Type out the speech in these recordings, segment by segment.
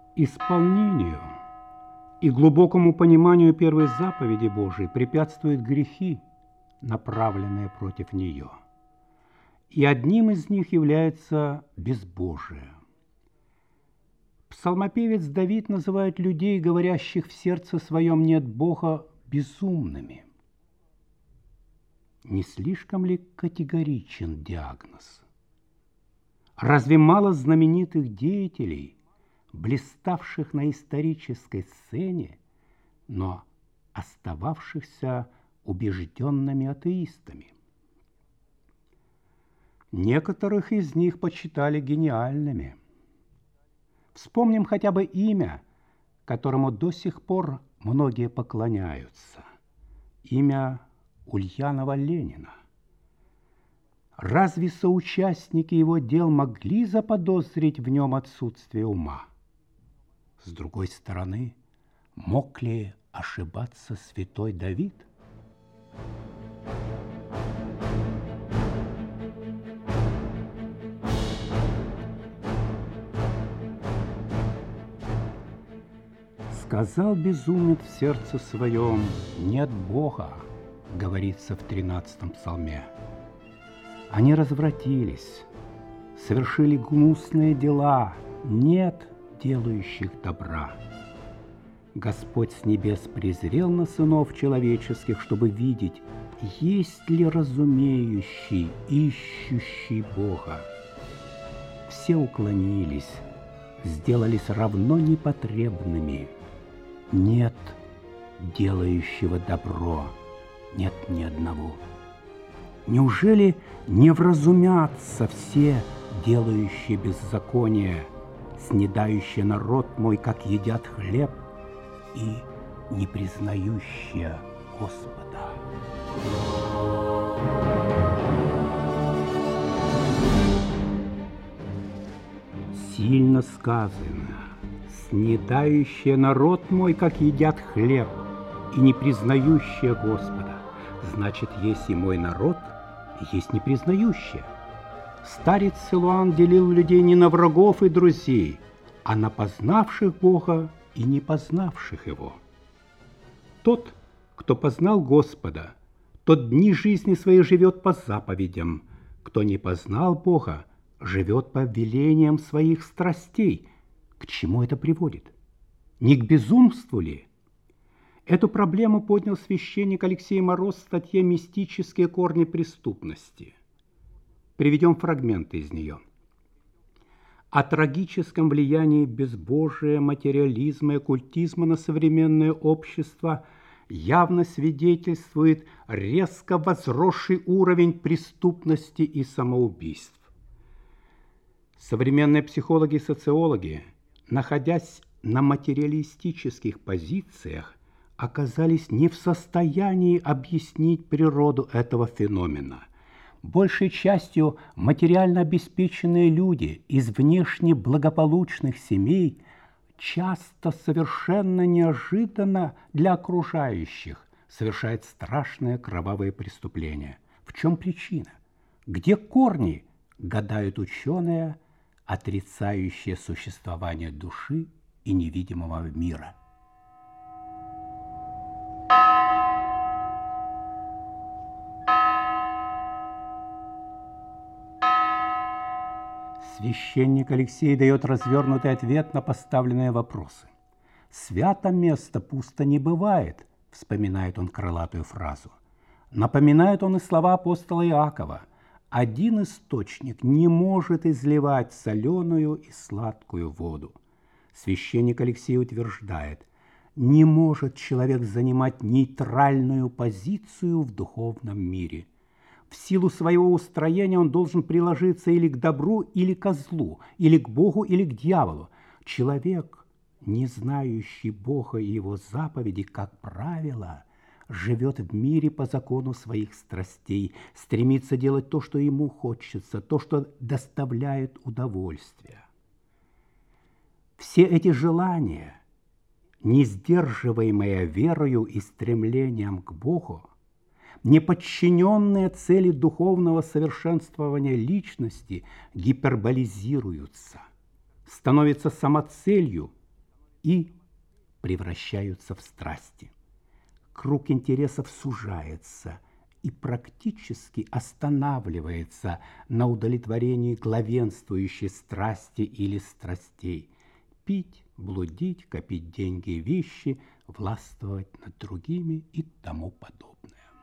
Исполнению и глубокому пониманию первой заповеди Божией препятствуют грехи, направленные против нее. И одним из них является безбожие. Псалмопевец Давид называет людей, говорящих в сердце своем «нет Бога», безумными. Не слишком ли категоричен диагноз? Разве мало знаменитых деятелей, блиставших на исторической сцене, но остававшихся убежденными атеистами? Некоторых из них почитали гениальными. Вспомним хотя бы имя, которому до сих пор многие поклоняются. Имя Ульянова Ленина. Разве соучастники его дел могли заподозрить в нем отсутствие ума? С другой стороны, мог ли ошибаться святой Давид? Сказал безумец в сердце своем: «Нет Бога», говорится в 13-м псалме. Они развратились, совершили гнусные дела, нет делающих добра. Господь с небес презрел на сынов человеческих, чтобы видеть, есть ли разумеющий, ищущий Бога. Все уклонились, сделались равно непотребными. Нет делающего добро, нет ни одного. Неужели не вразумятся все, делающие беззаконие, снедающие народ мой, как едят хлеб, и не признающие Господа? Сильно сказано: снедающие народ мой, как едят хлеб, и не признающие Господа. Значит, есть и мой народ, есть не признающие. Старец Силуан делил людей не на врагов и друзей, а на познавших Бога и не познавших Его. Тот, кто познал Господа, тот дни жизни своей живет по заповедям. Кто не познал Бога, живет по велениям своих страстей. К чему это приводит? Не к безумству ли? Эту проблему поднял священник Алексей Мороз в статье «Мистические корни преступности». Приведем фрагменты из нее. О трагическом влиянии безбожия, материализма и оккультизма на современное общество явно свидетельствует резко возросший уровень преступности и самоубийств. Современные психологи и социологи, находясь на материалистических позициях, оказались не в состоянии объяснить природу этого феномена. Большей частью материально обеспеченные люди из внешне благополучных семей часто совершенно неожиданно для окружающих совершают страшные кровавые преступления. В чем причина? Где корни, гадают ученые, отрицающие существование души и невидимого мира? Священник Алексей дает развернутый ответ на поставленные вопросы. «Свято место пусто не бывает», вспоминает он крылатую фразу. Напоминает он и слова апостола Иакова: «Один источник не может изливать соленую и сладкую воду». Священник Алексей утверждает: не может человек занимать нейтральную позицию в духовном мире. В силу своего устроения он должен приложиться или к добру, или к злу, или к Богу, или к дьяволу. Человек, не знающий Бога и Его заповеди, как правило, живет в мире по закону своих страстей, стремится делать то, что ему хочется, то, что доставляет удовольствие. Все эти желания, не сдерживаемые верою и стремлением к Богу, не подчиненные цели духовного совершенствования личности, гиперболизируются, становятся самоцелью и превращаются в страсти. Круг интересов сужается и практически останавливается на удовлетворении главенствующей страсти или страстей. Пить, блудить, копить деньги и вещи, властвовать над другими и тому подобное.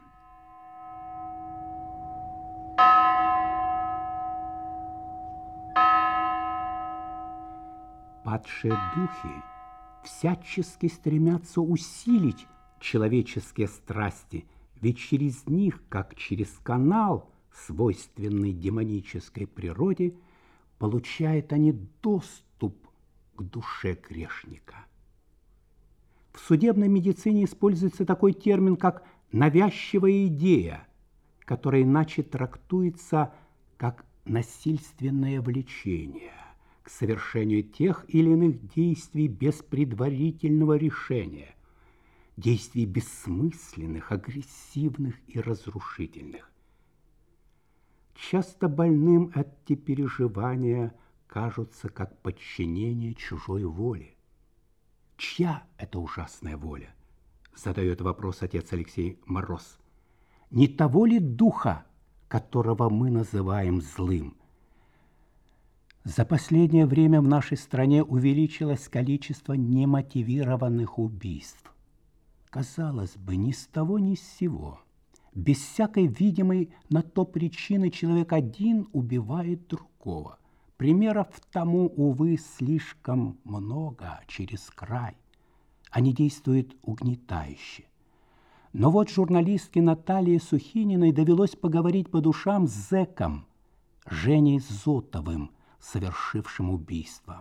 Падшие духи всячески стремятся усилить человеческие страсти, ведь через них, как через канал, свойственный демонической природе, получают они доступ к душе грешника. В судебной медицине используется такой термин, как навязчивая идея, которая иначе трактуется как насильственное влечение к совершению тех или иных действий без предварительного решения, действий бессмысленных, агрессивных и разрушительных. Часто больным эти переживания кажутся как подчинение чужой воле. Чья это ужасная воля? Задает вопрос отец Алексей Мороз. Не того ли духа, которого мы называем злым? За последнее время в нашей стране увеличилось количество немотивированных убийств. Казалось бы, ни с того, ни с сего. Без всякой видимой на то причины человек один убивает другого. Примеров тому, увы, слишком много, через край. Они действуют угнетающе. Но вот журналистке Наталье Сухининой довелось поговорить по душам с зэком Женей Зотовым, совершившим убийство.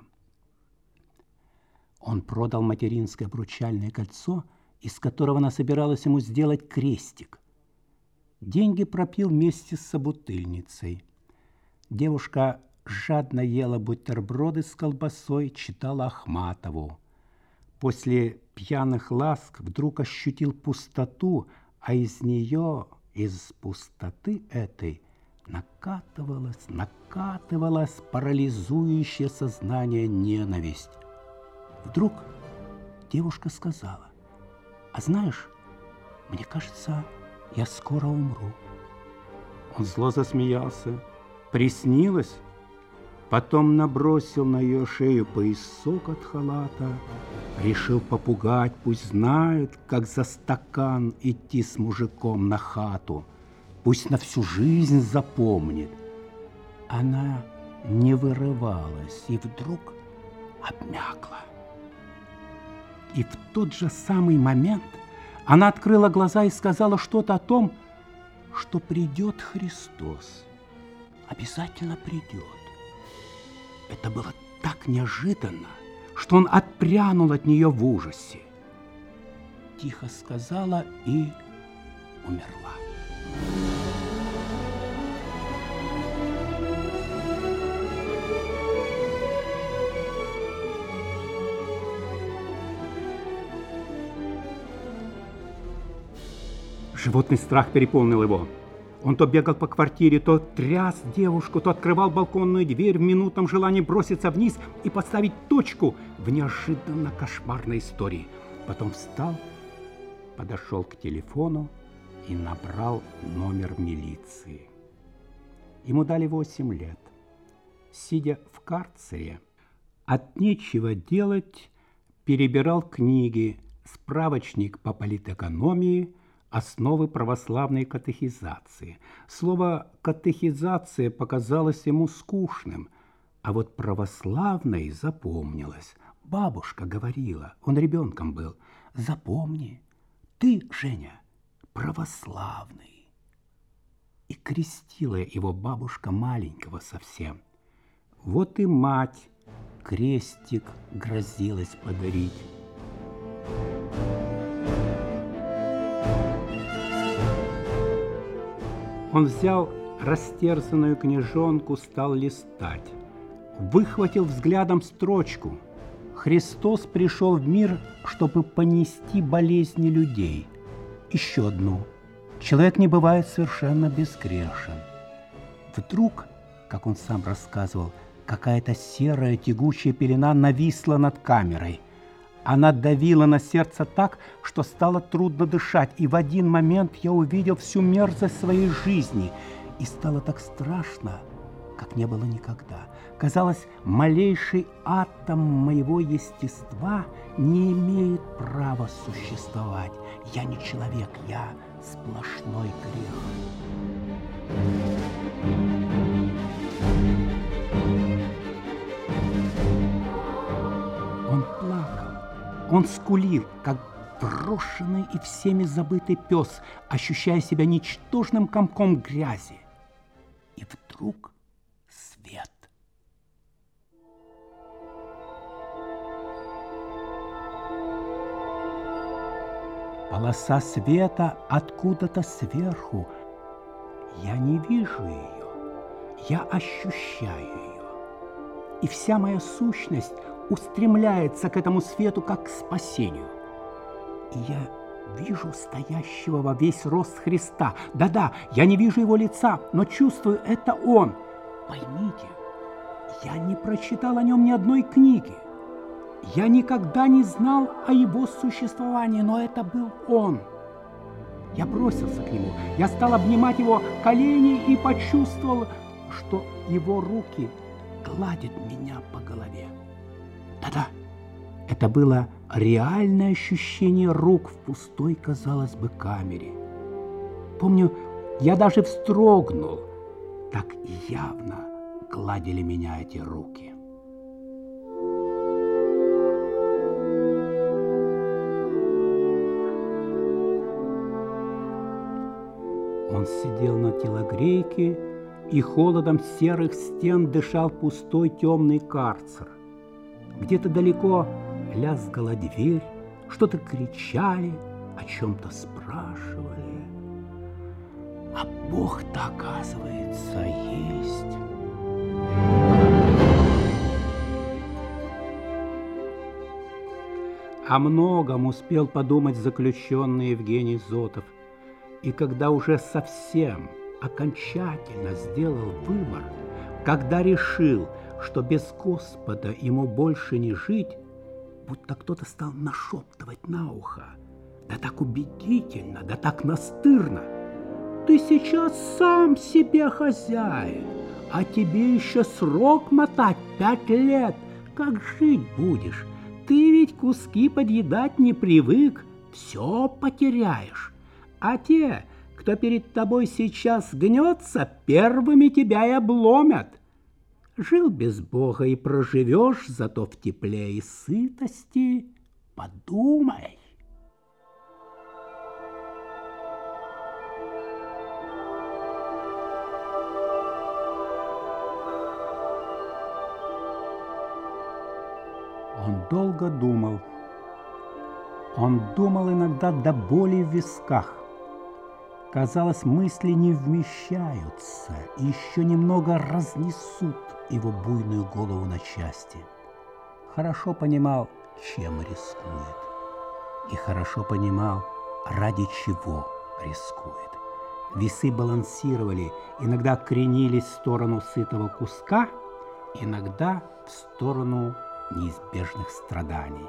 Он продал материнское обручальное кольцо, из которого она собиралась ему сделать крестик. Деньги пропил вместе с собутыльницей. Девушка жадно ела бутерброды с колбасой, читала Ахматову. После пьяных ласк вдруг ощутил пустоту, а из нее, из пустоты этой, накатывалась парализующее сознание ненависть. Вдруг девушка сказала: «А знаешь, мне кажется, я скоро умру». Он зло засмеялся. Приснилось? Потом набросил на ее шею поясок от халата, решил попугать, пусть знает, как за стакан идти с мужиком на хату, пусть на всю жизнь запомнит. Она не вырывалась и вдруг обмякла. И в тот же самый момент она открыла глаза и сказала что-то о том, что придет Христос. Обязательно придет. Это было так неожиданно, что он отпрянул от нее в ужасе. Тихо сказала и умерла. Животный страх переполнил его. Он то бегал по квартире, то тряс девушку, то открывал балконную дверь в минутном желании броситься вниз и поставить точку в неожиданно кошмарной истории. Потом встал, подошел к телефону и набрал номер милиции. Ему дали 8 лет. Сидя в карцере, от нечего делать, перебирал книги, справочник по политэкономии, основы православной катехизации. Слово «катехизация» показалось ему скучным, а вот православной запомнилось. Бабушка говорила, он ребенком был: «Запомни, ты, Женя, православный». И крестила его бабушка маленького совсем. Вот и мать крестик грозилась подарить. Он взял растерзанную книжонку, стал листать. Выхватил взглядом строчку: «Христос пришел в мир, чтобы понести болезни людей». Еще одну: «Человек не бывает совершенно безгрешен». Вдруг, как он сам рассказывал, какая-то серая тягучая пелена нависла над камерой. Она давила на сердце так, что стало трудно дышать, и в один момент я увидел всю мерзость своей жизни, и стало так страшно, как не было никогда. Казалось, малейший атом моего естества не имеет права существовать. Я не человек, я сплошной грех. Он плакал, он скулил, как брошенный и всеми забытый пес, ощущая себя ничтожным комком грязи. И вдруг свет. Полоса света откуда-то сверху. Я не вижу ее, я ощущаю ее. И вся моя сущность устремляется к этому свету, как к спасению. И я вижу стоящего во весь рост Христа. Да-да, я не вижу его лица, но чувствую, это он. Поймите, я не прочитал о нем ни одной книги. Я никогда не знал о его существовании, но это был он. Я бросился к нему, я стал обнимать его колени и почувствовал, что его руки гладят меня по голове. Да-да, это было реальное ощущение рук в пустой, казалось бы, камере. Помню, я даже вздрогнул, так явно гладили меня эти руки. Он сидел на телогрейке, и холодом серых стен дышал пустой темный карцер. Где-то далеко лязгала дверь, что-то кричали, о чем-то спрашивали. А Бог-то, оказывается, есть. О многом успел подумать заключенный Евгений Зотов. И когда уже совсем окончательно сделал выбор, когда решил, что без Господа ему больше не жить, будто кто-то стал нашептывать на ухо, да так убедительно, да так настырно: ты сейчас сам себе хозяин, а тебе еще срок мотать 5 лет, как жить будешь? Ты ведь куски подъедать не привык, все потеряешь. А те, кто перед тобой сейчас гнется, первыми тебя и обломят. Жил без Бога и проживешь, зато в тепле и сытости. Подумай. Он долго думал. Он думал иногда до боли в висках. Казалось, мысли не вмещаются и еще немного разнесут его буйную голову на части. Хорошо понимал, чем рискует. И хорошо понимал, ради чего рискует. Весы балансировали, иногда кренились в сторону сытого куска, иногда в сторону неизбежных страданий.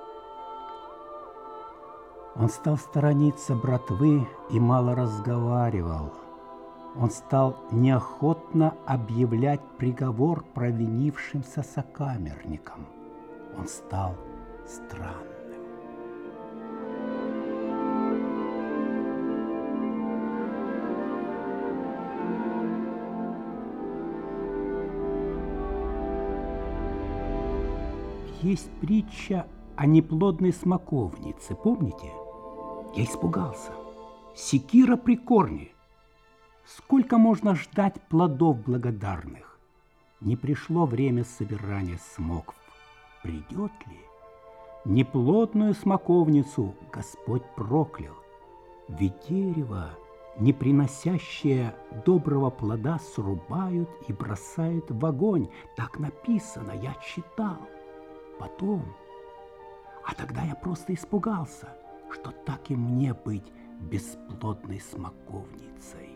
Он стал сторониться братвы и мало разговаривал. Он стал неохотно объявлять приговор провинившимся сокамерникам. Он стал странным. Есть притча о неплодной смоковнице, помните? Я испугался. Секира при корне. Сколько можно ждать плодов благодарных? Не пришло время собирания смокв. Придет ли? Неплодную смоковницу Господь проклял. Ведь дерево, не приносящее доброго плода, срубают и бросают в огонь. Так написано, я читал. Потом. А тогда я просто испугался, что так и мне быть бесплодной смоковницей.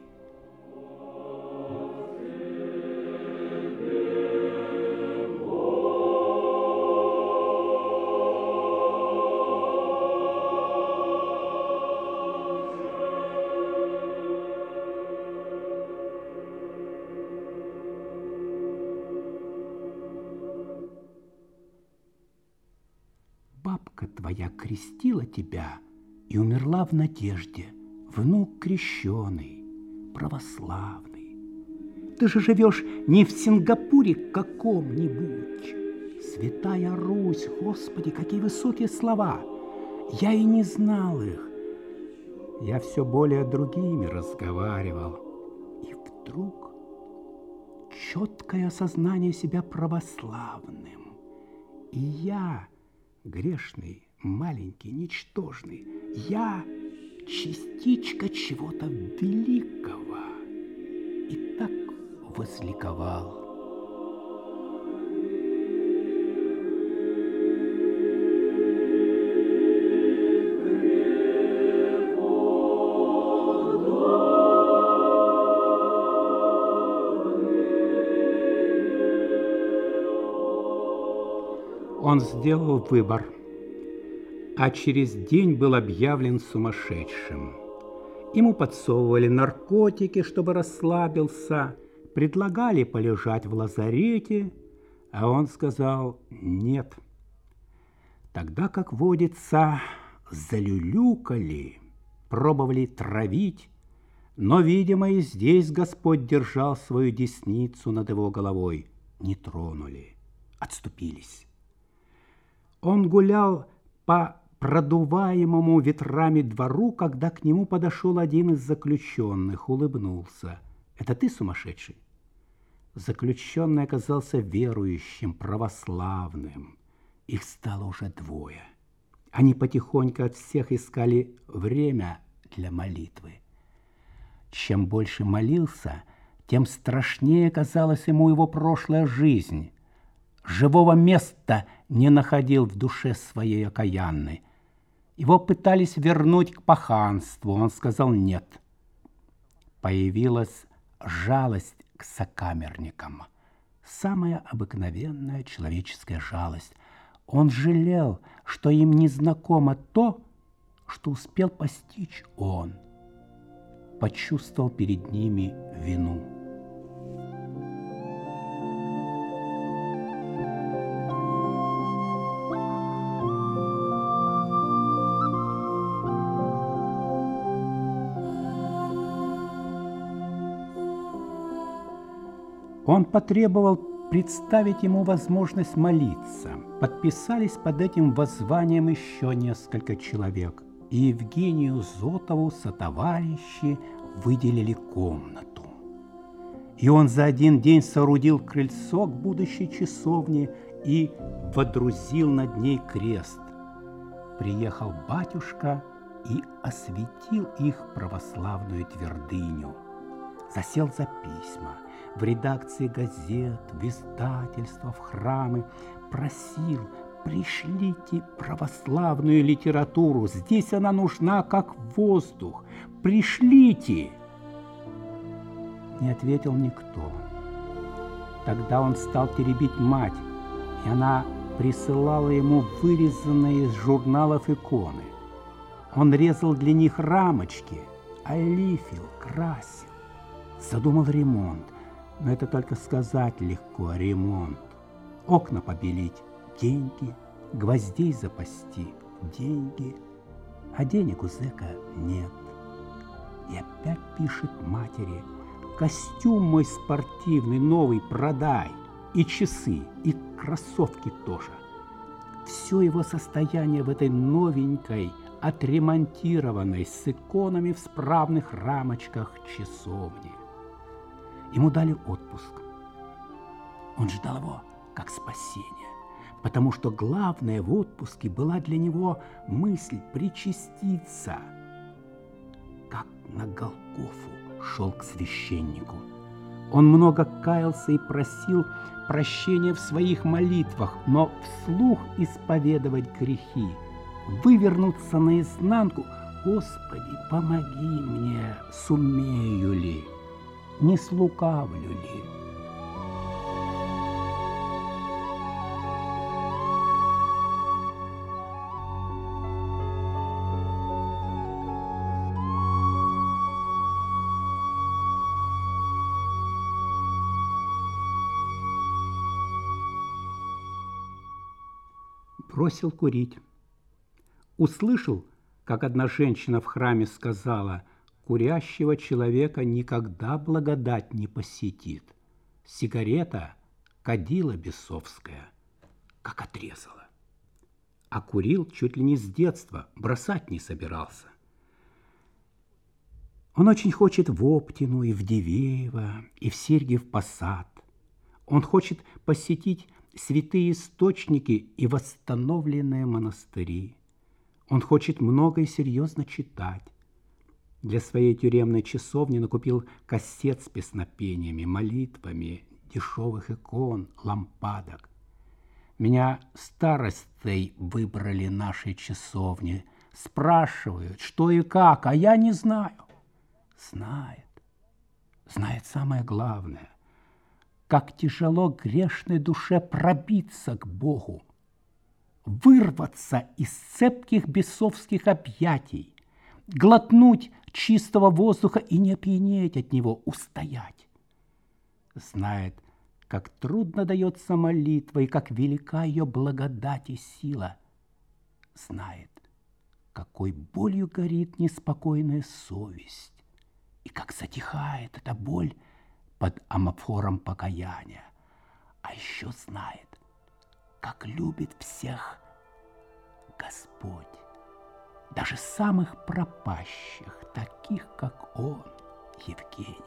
бабка твоя крестила тебя и умерла в надежде, внук крещеный, православный. Ты же живешь не в Сингапуре каком-нибудь. Святая Русь, Господи, какие высокие слова! Я и не знал их. Я все более другими разговаривал. И вдруг четкое осознание себя православным. И я, грешный, маленький, ничтожный, я частичка чего-то великого. И так возликовал. Он сделал выбор, а через день был объявлен сумасшедшим. Ему подсовывали наркотики, чтобы расслабился, предлагали полежать в лазарете, а он сказал «нет». Тогда, как водится, залюлюкали, пробовали травить, но, видимо, и здесь Господь держал свою десницу над его головой. Не тронули, отступились. Он гулял по продуваемому ветрами двору, когда к нему подошел один из заключенных, улыбнулся. «Это ты сумасшедший?» Заключенный оказался верующим, православным. Их стало уже двое. Они потихоньку от всех искали время для молитвы. Чем больше молился, тем страшнее казалась ему его прошлая жизнь. Живого места не находил в душе своей окаянной. Его пытались вернуть к паханству, он сказал нет. Появилась жалость к сокамерникам, самая обыкновенная человеческая жалость. Он жалел, что им не знакомо то, что успел постичь он. Почувствовал перед ними вину. Он потребовал представить ему возможность молиться. Подписались под этим воззванием еще несколько человек. И Евгению Зотову сотоварищи выделили комнату. И он за один день соорудил крыльцо к будущей часовне и водрузил над ней крест. Приехал батюшка и осветил их православную твердыню. Засел за письма. В редакции газет, в издательства, в храмы просил: пришлите православную литературу, здесь она нужна как воздух, пришлите. Не ответил никто. Тогда он стал теребить мать, и она присылала ему вырезанные из журналов иконы. Он резал для них рамочки, олифил, красил, задумал ремонт. Но это только сказать легко, ремонт. Окна побелить – деньги, гвоздей запасти – деньги, а денег у зэка нет. И опять пишет матери: костюм мой спортивный новый продай, и часы, и кроссовки тоже. Все его состояние в этой новенькой, отремонтированной, с иконами в справных рамочках часовни. Ему дали отпуск. Он ждал его как спасение, потому что главное в отпуске была для него мысль причаститься. Как на Голгофу шел к священнику. Он много каялся и просил прощения в своих молитвах, но вслух исповедовать грехи, вывернуться наизнанку: «Господи, помоги мне, сумею ли, не слукавлю ли?» Бросил курить, Услышал, как одна женщина в храме сказала: «Курящего человека никогда благодать не посетит». Сигарета кадила бесовская, как отрезала. А курил чуть ли не с детства, бросать не собирался. Он очень хочет в Оптину, и в Дивеево, и в Сергиев Посад. Он хочет посетить святые источники и восстановленные монастыри. Он хочет много и серьезно читать. Для своей тюремной часовни накупил кассет с песнопениями, молитвами, дешевых икон, лампадок. Меня старостой выбрали нашей часовни. Спрашивают, что и как, а я не знаю. Знает самое главное, как тяжело грешной душе пробиться к Богу, вырваться из цепких бесовских объятий, глотнуть чистого воздуха и не опьянеть от него, устоять. Знает, как трудно дается молитва и как велика ее благодать и сила. Знает, какой болью горит неспокойная совесть и как затихает эта боль под амофором покаяния. А еще знает, как любит всех Господь, даже самых пропащих, таких, как он, Евгений.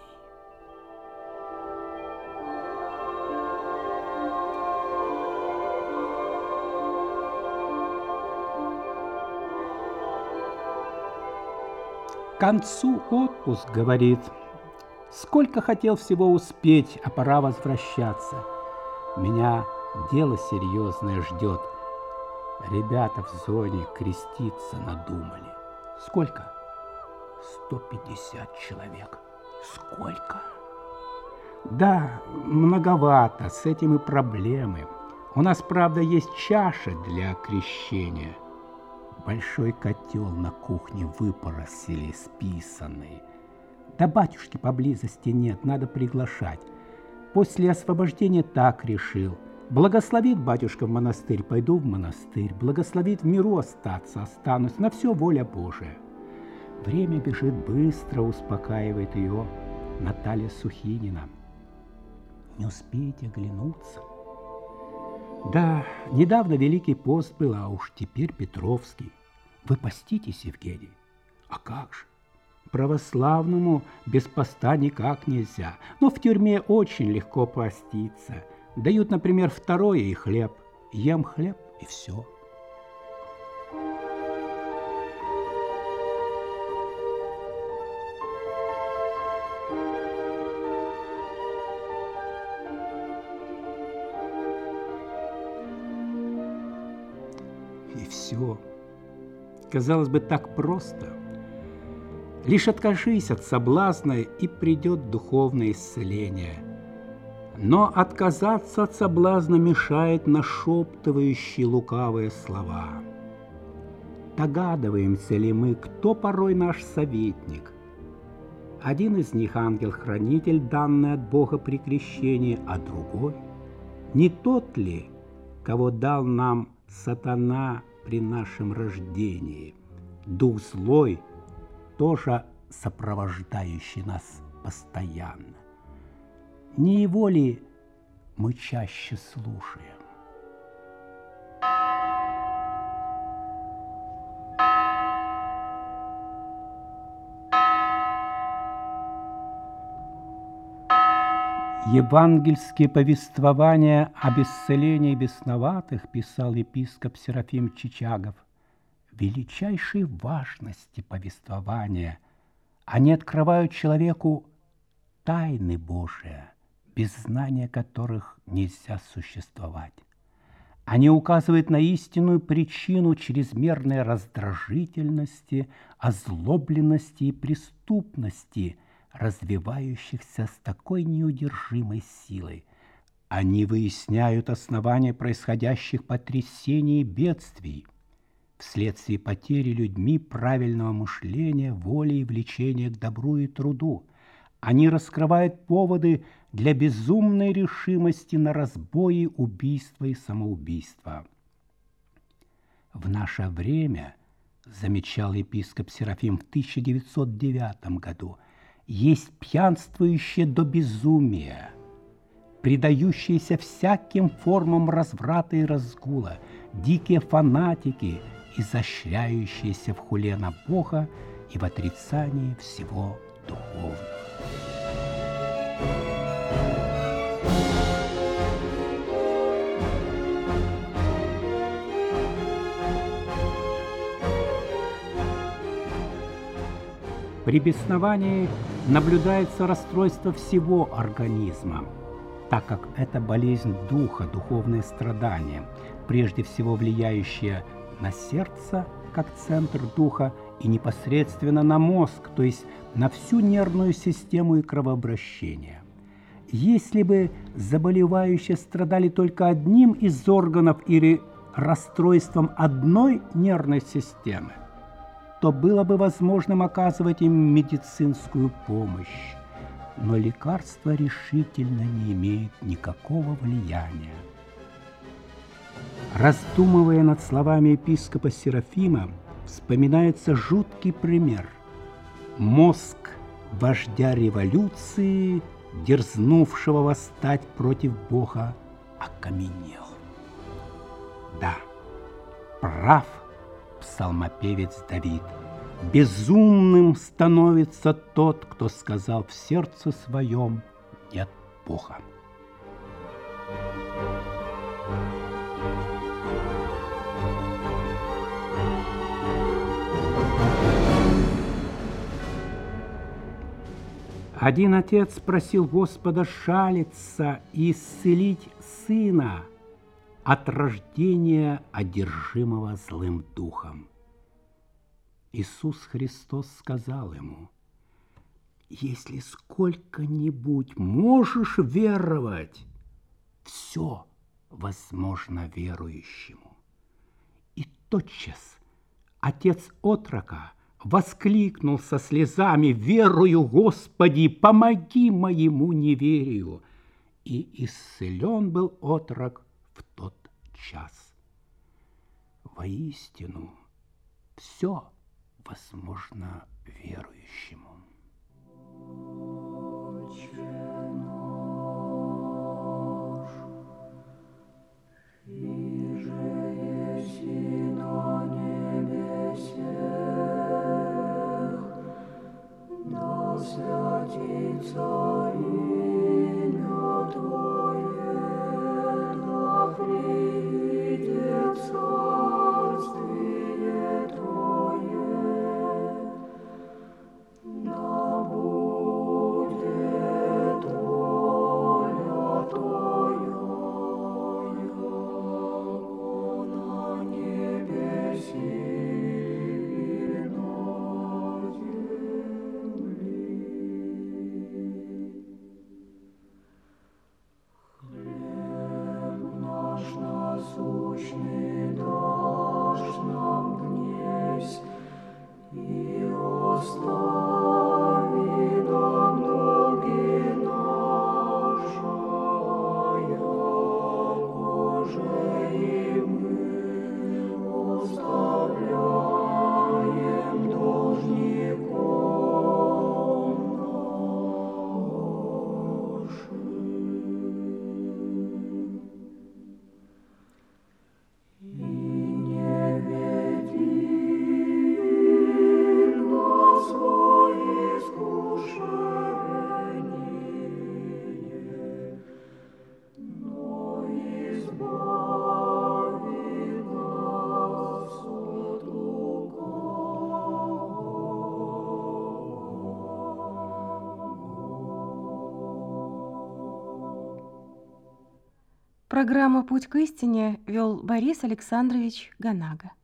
К концу отпуск, говорит. Сколько хотел всего успеть, а пора возвращаться. Меня дело серьезное ждет. Ребята в зоне креститься надумали. Сколько? 150 человек. Сколько? Да, многовато, с этим и проблемы. У нас, правда, есть чаша для крещения. Большой котел на кухне выпоросили, списанный. Да батюшки поблизости нет, надо приглашать. После освобождения так решил. Благословит батюшка в монастырь, пойду в монастырь. Благословит в миру остаться, останусь. На все воля Божия. Время бежит быстро, успокаивает ее Наталья Сухинина. Не успеете оглянуться. Да, недавно Великий пост был, а уж теперь Петровский. Вы поститесь, Евгений? А как же? Православному без поста никак нельзя. Но в тюрьме очень легко поститься. Дают, например, второе и хлеб. Ем хлеб и все. И все. Казалось бы, так просто. Лишь откажись от соблазна, и придет духовное исцеление. Но отказаться от соблазна мешает нашептывающие лукавые слова. Догадываемся ли мы, кто порой наш советник? Один из них ангел-хранитель, данный от Бога при крещении, а другой не тот ли, кого дал нам сатана при нашем рождении, дух злой, тоже сопровождающий нас постоянно? Не его ли мы чаще слушаем? Евангельские повествования об исцелении бесноватых, писал епископ Серафим Чичагов, величайшей важности повествования. Они открывают человеку тайны Божии, без знания которых нельзя существовать. Они указывают на истинную причину чрезмерной раздражительности, озлобленности и преступности, развивающихся с такой неудержимой силой. Они выясняют основания происходящих потрясений и бедствий вследствие потери людьми правильного мышления, воли и влечения к добру и труду. Они раскрывают поводы для безумной решимости на разбои, убийства и самоубийства. В наше время замечал епископ Серафим в 1909 году, есть пьянствующие до безумия, предающиеся всяким формам разврата и разгула, дикие фанатики, изощряющиеся в хуле на Бога и в отрицании всего духовного. При бесновании наблюдается расстройство всего организма, так как это болезнь духа, духовное страдание, прежде всего влияющее на сердце, как центр духа, и непосредственно на мозг, то есть на всю нервную систему и кровообращение. Если бы заболевающие страдали только одним из органов или расстройством одной нервной системы, то было бы возможным оказывать им медицинскую помощь. Но лекарства решительно не имеют никакого влияния. Раздумывая над словами епископа Серафима, вспоминается жуткий пример. Мозг вождя революции, дерзнувшего восстать против Бога, окаменел. Да, прав псалмопевец Давид. Безумным становится тот, кто сказал в сердце своем: нет Бога. Один отец просил Господа шалиться и исцелить сына от рождения одержимого злым духом. Иисус Христос сказал ему: если сколько-нибудь можешь веровать, все возможно верующему. И тотчас отец отрока воскликнул со слезами: верую, Господи, помоги моему неверию. И исцелен был отрок в тот час. Воистину, все возможно верующему. Святится имя Твое, да придет царствие Твое, да будет воля Твоя, яко на небеси и на земли. Насущный дашь нам днесь, и остави нам долги наши, якоже и мы оставляем должником нашим. Программу «Путь к истине» вел Борис Александрович Ганага.